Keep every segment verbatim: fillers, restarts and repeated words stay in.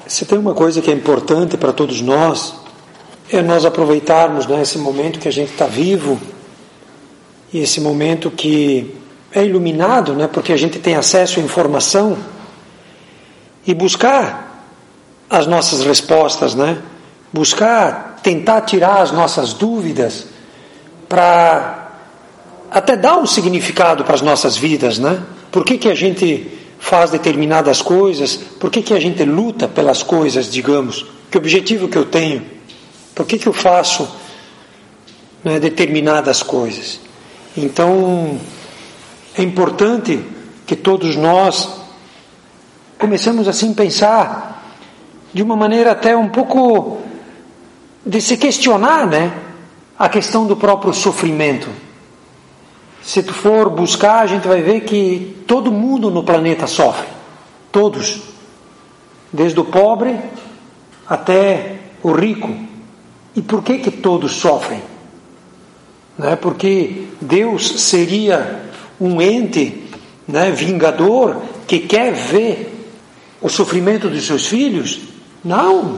Se tem uma coisa que é importante para todos nós, é nós aproveitarmos, né, esse momento que a gente está vivo, e esse momento que é iluminado, né, porque a gente tem acesso à informação, e buscar as nossas respostas, né, buscar, tentar tirar as nossas dúvidas, para até dar um significado para as nossas vidas, né? Por que que a gente faz determinadas coisas? Por que que a gente luta pelas coisas, digamos? Que objetivo que eu tenho? Por que que eu faço, né, determinadas coisas? Então, é importante que todos nós comecemos assim a pensar de uma maneira até um pouco de se questionar, né, a questão do próprio sofrimento. Se tu for buscar, a gente vai ver que todo mundo no planeta sofre. Todos. Desde o pobre até o rico. E por que que todos sofrem? Não é porque Deus seria um ente, né, vingador, que quer ver o sofrimento dos seus filhos? Não.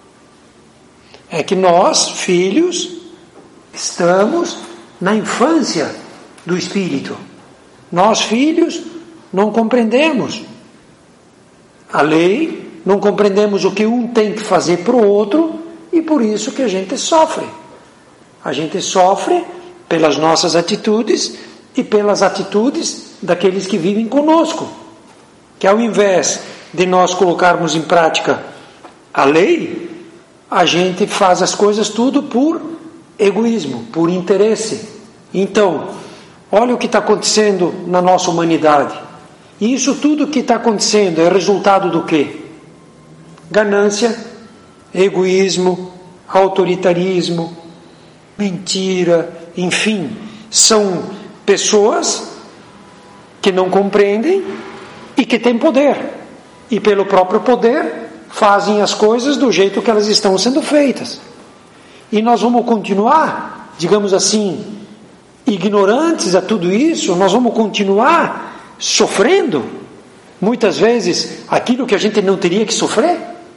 É que nós, filhos, estamos na infância do Espírito. Nós, filhos, não compreendemos a lei, não compreendemos o que um tem que fazer para o outro, e por isso que a gente sofre. A gente sofre pelas nossas atitudes e pelas atitudes daqueles que vivem conosco, que ao invés de nós colocarmos em prática a lei, a gente faz as coisas tudo por egoísmo, por interesse. Então, olha o que está acontecendo na nossa humanidade. E isso tudo que está acontecendo é resultado do quê? Ganância, egoísmo, autoritarismo, mentira, enfim. São pessoas que não compreendem e que têm poder. E pelo próprio poder fazem as coisas do jeito que elas estão sendo feitas. E nós vamos continuar, digamos assim, ignorantes a tudo isso, nós vamos continuar sofrendo, muitas vezes, aquilo que a gente não teria que sofrer.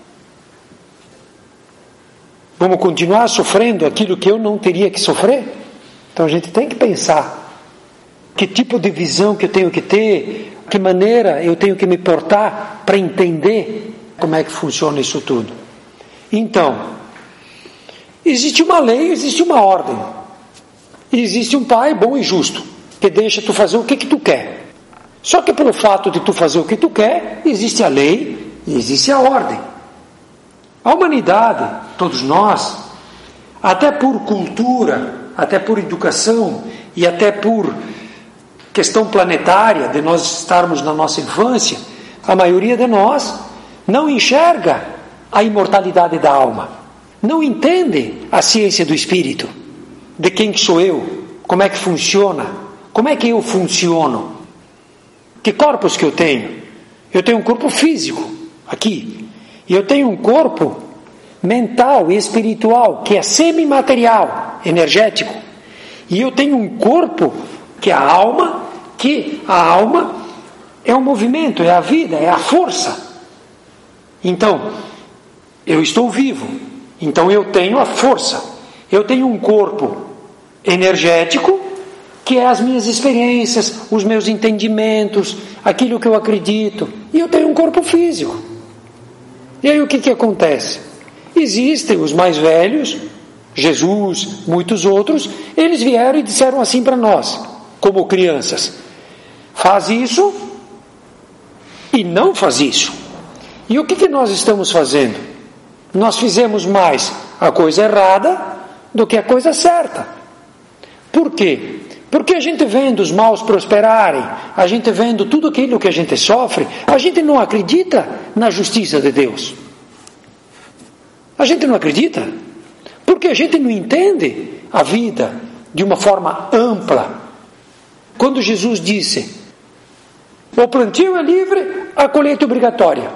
Vamos continuar sofrendo aquilo que eu não teria que sofrer. Então a gente tem que pensar que tipo de visão que eu tenho que ter, que maneira eu tenho que me portar para entender como é que funciona isso tudo. Então, existe uma lei, existe uma ordem. E existe um pai bom e justo, que deixa tu fazer o que que tu quer. Só que pelo fato de tu fazer o que tu quer, existe a lei e existe a ordem. A humanidade, todos nós, até por cultura, até por educação e até por questão planetária, de nós estarmos na nossa infância, a maioria de nós não enxerga a imortalidade da alma, não entende a ciência do espírito, de quem que sou eu, como é que funciona, como é que eu funciono, que corpos que eu tenho. Eu tenho um corpo físico, aqui, e eu tenho um corpo mental e espiritual, que é semimaterial, energético, e eu tenho um corpo que é a alma, que a alma é o movimento, é a vida, é a força. Então, eu estou vivo, então eu tenho a força, eu tenho um corpo energético, que é as minhas experiências, os meus entendimentos, aquilo que eu acredito, e eu tenho um corpo físico. E aí o que que acontece? Existem os mais velhos, Jesus, muitos outros, eles vieram e disseram assim para nós, como crianças: faz isso e não faz isso. E o que que nós estamos fazendo? Nós fizemos mais a coisa errada do que a coisa certa. Por quê? Porque a gente vendo os maus prosperarem, a gente vendo tudo aquilo que a gente sofre, a gente não acredita na justiça de Deus. A gente não acredita, porque a gente não entende a vida de uma forma ampla. Quando Jesus disse: o plantio é livre, a colheita é obrigatória.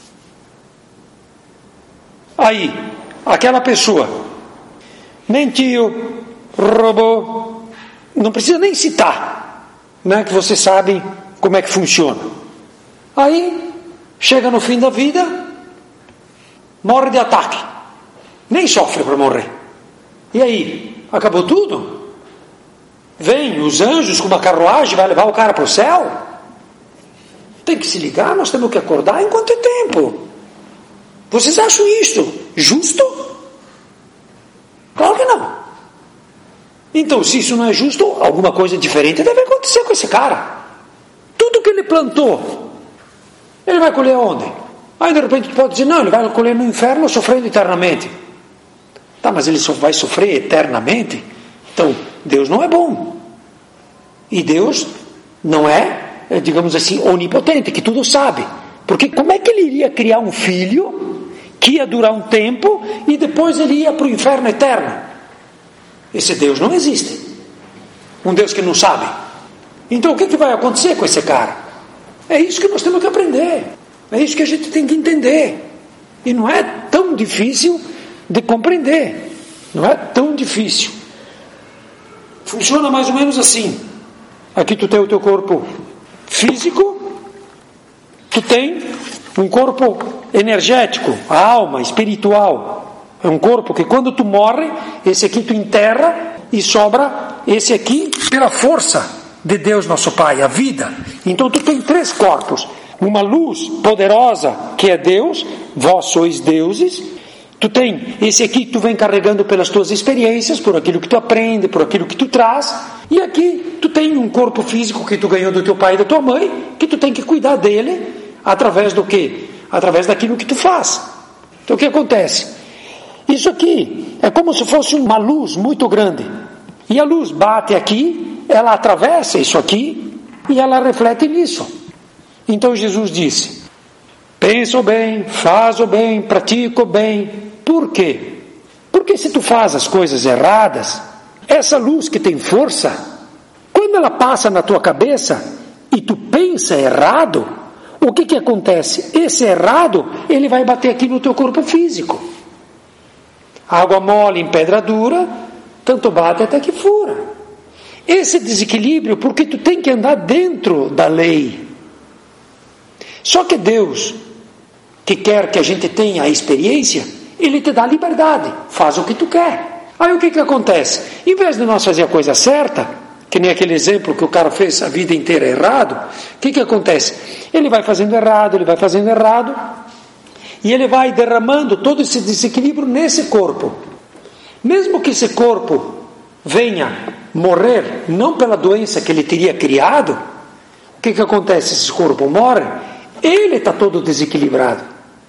Aí, aquela pessoa mentiu, roubou, não precisa nem citar, né, que você sabe como é que funciona. Aí, chega no fim da vida, morre de ataque, nem sofre para morrer. E aí? Acabou tudo? Vem os anjos com uma carruagem, vai levar o cara para o céu? Tem que se ligar, nós temos que acordar enquanto é tempo. Vocês acham isto justo? Claro que não. Então, se isso não é justo, alguma coisa diferente deve acontecer com esse cara. Tudo que ele plantou, ele vai colher onde? Aí de repente tu pode dizer, não, ele vai colher no inferno sofrendo eternamente. Tá, mas ele só vai sofrer eternamente? Então, Deus não é bom. E Deus não é, digamos assim, onipotente, que tudo sabe. Porque como é que ele iria criar um filho que ia durar um tempo e depois ele ia para o inferno eterno? Esse Deus não existe. Um Deus que não sabe. Então o que, que vai acontecer com esse cara? É isso que nós temos que aprender. É isso que a gente tem que entender. E não é tão difícil de compreender. Não é tão difícil. Funciona mais ou menos assim. Aqui tu tem o teu corpo físico, tu tem um corpo energético, a alma, espiritual. É um corpo que quando tu morre, esse aqui tu enterra e sobra esse aqui pela força de Deus nosso Pai, a vida. Então tu tem três corpos. Uma luz poderosa que é Deus, vós sois deuses. Tu tem esse aqui que tu vem carregando pelas tuas experiências, por aquilo que tu aprende, por aquilo que tu traz. E aqui tu tem um corpo físico que tu ganhou do teu pai e da tua mãe, que tu tem que cuidar dele através do quê? Através daquilo que tu faz. Então o que acontece? Isso aqui é como se fosse uma luz muito grande. E a luz bate aqui, ela atravessa isso aqui e ela reflete nisso. Então Jesus disse, pensa o bem, faz o bem, pratica o bem. Por quê? Porque se tu faz as coisas erradas, essa luz que tem força, quando ela passa na tua cabeça e tu pensa errado, o que que acontece? Esse errado, ele vai bater aqui no teu corpo físico. Água mole em pedra dura, tanto bate até que fura. Esse desequilíbrio, porque tu tem que andar dentro da lei. Só que Deus, que quer que a gente tenha a experiência, Ele te dá liberdade, faz o que tu quer. Aí o que que acontece? Em vez de nós fazer a coisa certa, que nem aquele exemplo que o cara fez a vida inteira errado, o que que acontece? Ele vai fazendo errado, ele vai fazendo errado, e ele vai derramando todo esse desequilíbrio nesse corpo. Mesmo que esse corpo venha morrer, não pela doença que ele teria criado, o que que acontece? Esse corpo morre, ele está todo desequilibrado.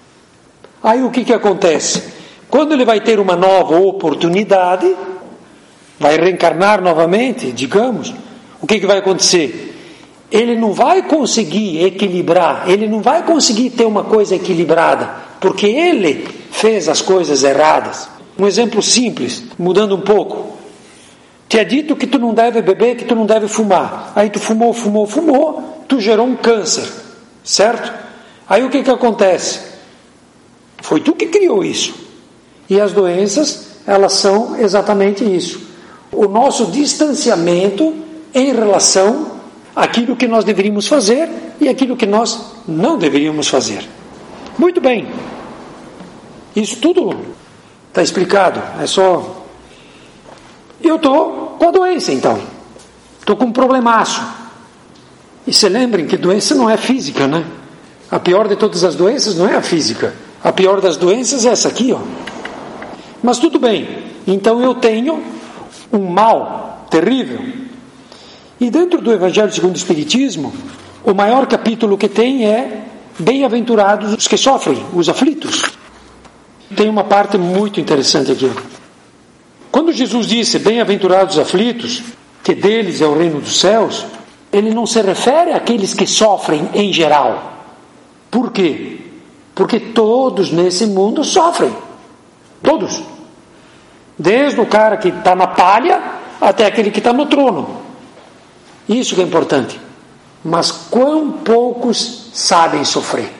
Aí o que que acontece? Quando ele vai ter uma nova oportunidade, vai reencarnar novamente, digamos, o que que vai acontecer? Ele não vai conseguir equilibrar, ele não vai conseguir ter uma coisa equilibrada, porque ele fez as coisas erradas. Um exemplo simples, mudando um pouco. Te é dito que tu não deve beber, que tu não deve fumar. Aí tu fumou, fumou, fumou, tu gerou um câncer, certo? Aí o que que acontece? Foi tu que criou isso. E as doenças, elas são exatamente isso. O nosso distanciamento em relação àquilo que nós deveríamos fazer e aquilo que nós não deveríamos fazer. Muito bem. Isso tudo está explicado. É só... Eu estou com a doença, então. Estou com um problemaço. E se lembrem que doença não é física, né? A pior de todas as doenças não é a física. A pior das doenças é essa aqui, ó. Mas tudo bem. Então eu tenho um mal terrível. E dentro do Evangelho segundo o Espiritismo, o maior capítulo que tem é Bem-aventurados os que sofrem, os aflitos. Tem uma parte muito interessante aqui. Quando Jesus disse Bem-aventurados os aflitos, que deles é o reino dos céus, ele não se refere àqueles que sofrem em geral. Por quê? Porque todos nesse mundo sofrem. Todos. Desde o cara que está na palha até aquele que está no trono. Isso que é importante. Mas quão poucos sabem sofrer?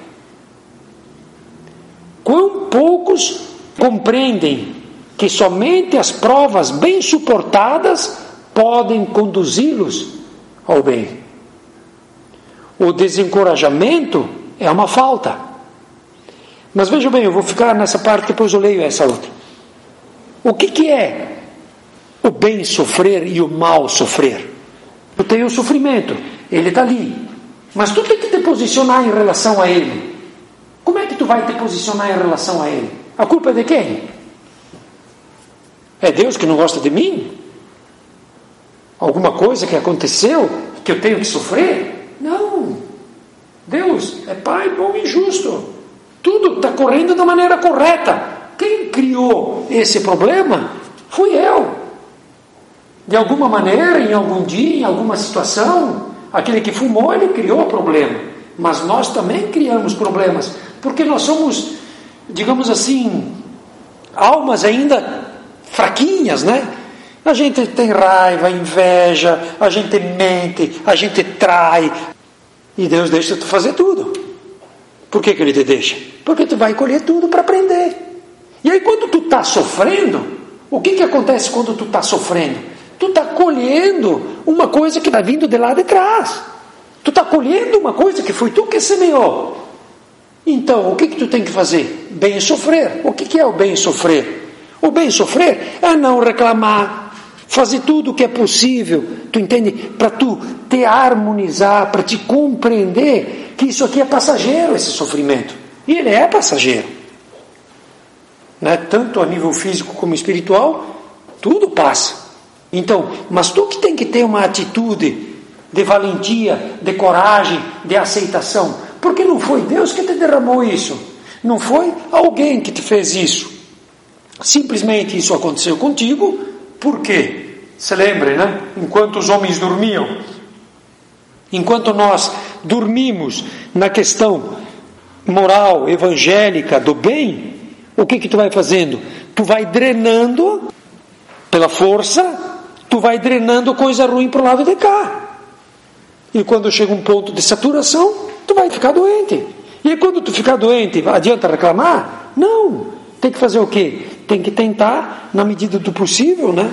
Quão poucos compreendem que somente as provas bem suportadas podem conduzi-los ao bem? O desencorajamento é uma falta. Mas veja bem, eu vou ficar nessa parte, depois eu leio essa outra. O que, que é o bem sofrer e o mal sofrer? Tu tem o sofrimento, ele está ali, mas tu tem que te posicionar em relação a ele. Como é que tu vai te posicionar em relação a ele? A culpa é de quem? É Deus que não gosta de mim? Alguma coisa que aconteceu que eu tenho que sofrer? Não. Deus é Pai bom e justo. Tudo está correndo da maneira correta. Quem criou esse problema fui eu. De alguma maneira, em algum dia, em alguma situação, aquele que fumou, ele criou o problema. Mas nós também criamos problemas, porque nós somos, digamos assim, almas ainda fraquinhas, né? A gente tem raiva, inveja, a gente mente, a gente trai, e Deus deixa tu fazer tudo. Por que que Ele te deixa? Porque tu vai colher tudo para aprender. E aí quando tu está sofrendo, o que que acontece quando tu está sofrendo? Tu está colhendo uma coisa que está vindo de lá de trás. Tu está colhendo uma coisa que foi tu que semeou. Então, o que que tu tem que fazer? Bem sofrer. O que que é o bem sofrer? O bem sofrer é não reclamar, fazer tudo o que é possível, tu entende? Para tu te harmonizar, para te compreender que isso aqui é passageiro, esse sofrimento. E ele é passageiro. Né? Tanto a nível físico como espiritual, tudo passa. Então, mas tu que tem que ter uma atitude de valentia, de coragem, de aceitação, porque não foi Deus que te derramou isso, não foi alguém que te fez isso, simplesmente isso aconteceu contigo. Por quê? Se lembre, né? Enquanto os homens dormiam, enquanto nós dormimos na questão moral, evangélica, do bem, o que que tu vai fazendo? Tu vai drenando pela força, tu vai drenando coisa ruim para o lado de cá. E quando chega um ponto de saturação, tu vai ficar doente. E aí quando tu ficar doente, adianta reclamar? Não. Tem que fazer o quê? Tem que tentar, na medida do possível, né?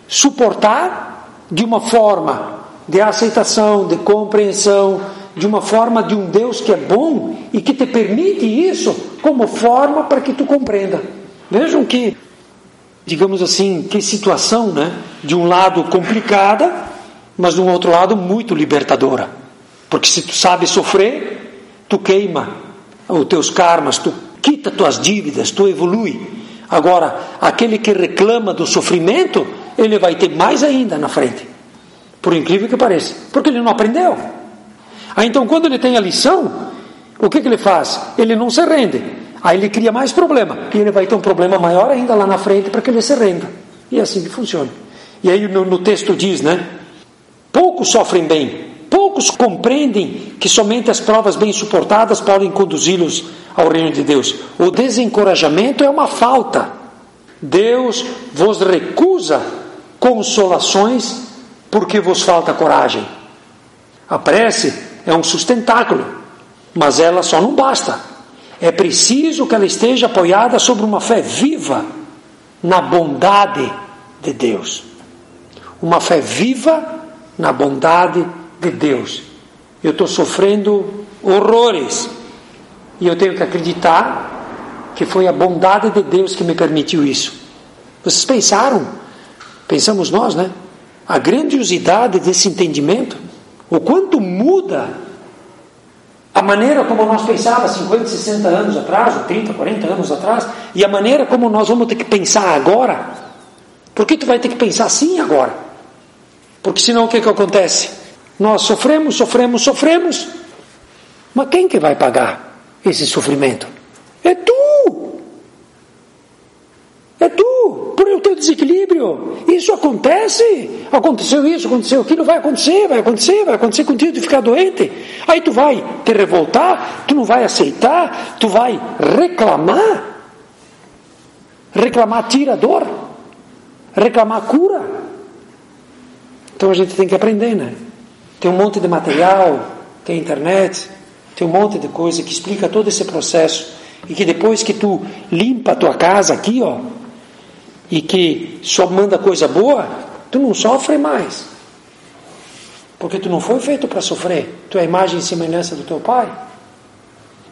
Suportar de uma forma de aceitação, de compreensão, de uma forma de um Deus que é bom e que te permite isso como forma para que tu compreenda. Vejam que, digamos assim, que situação, né? De um lado complicada, mas de um outro lado muito libertadora. Porque se tu sabe sofrer, tu queima os teus karmas, tu quita tuas dívidas, tu evolui. Agora, aquele que reclama do sofrimento, ele vai ter mais ainda na frente. Por incrível que pareça. Porque ele não aprendeu. Aí então, quando ele tem a lição, o que que ele faz? Ele não se rende. Aí ele cria mais problema. E ele vai ter um problema maior ainda lá na frente para que ele se renda. E é assim que funciona. E aí no, no texto diz, né? Poucos sofrem bem. Poucos compreendem que somente as provas bem suportadas podem conduzi-los ao reino de Deus. O desencorajamento é uma falta. Deus vos recusa consolações porque vos falta coragem. A prece é um sustentáculo, mas ela só não basta. É preciso que ela esteja apoiada sobre uma fé viva na bondade de Deus. Uma fé viva na bondade de Deus. Eu estou sofrendo horrores e eu tenho que acreditar que foi a bondade de Deus que me permitiu isso. Vocês pensaram? Pensamos nós, né? A grandiosidade desse entendimento, o quanto muda a maneira como nós pensávamos cinquenta, sessenta anos atrás, ou trinta, quarenta anos atrás, e a maneira como nós vamos ter que pensar agora. Por que tu vai ter que pensar assim agora? Porque senão o que que acontece? Nós sofremos, sofremos, sofremos, mas quem que vai pagar esse sofrimento? É tu! É tu! Por o teu desequilíbrio. Isso acontece. Aconteceu isso, aconteceu aquilo, vai acontecer, vai acontecer, vai acontecer contigo de ficar doente. Aí tu vai te revoltar, tu não vai aceitar, tu vai reclamar. Reclamar tira dor. Reclamar cura. Então a gente tem que aprender, né? Tem um monte de material, tem internet, tem um monte de coisa que explica todo esse processo. E que depois que tu limpa a tua casa aqui, ó, e que só manda coisa boa, tu não sofre mais. Porque tu não foi feito para sofrer. Tu é a imagem e semelhança do teu Pai.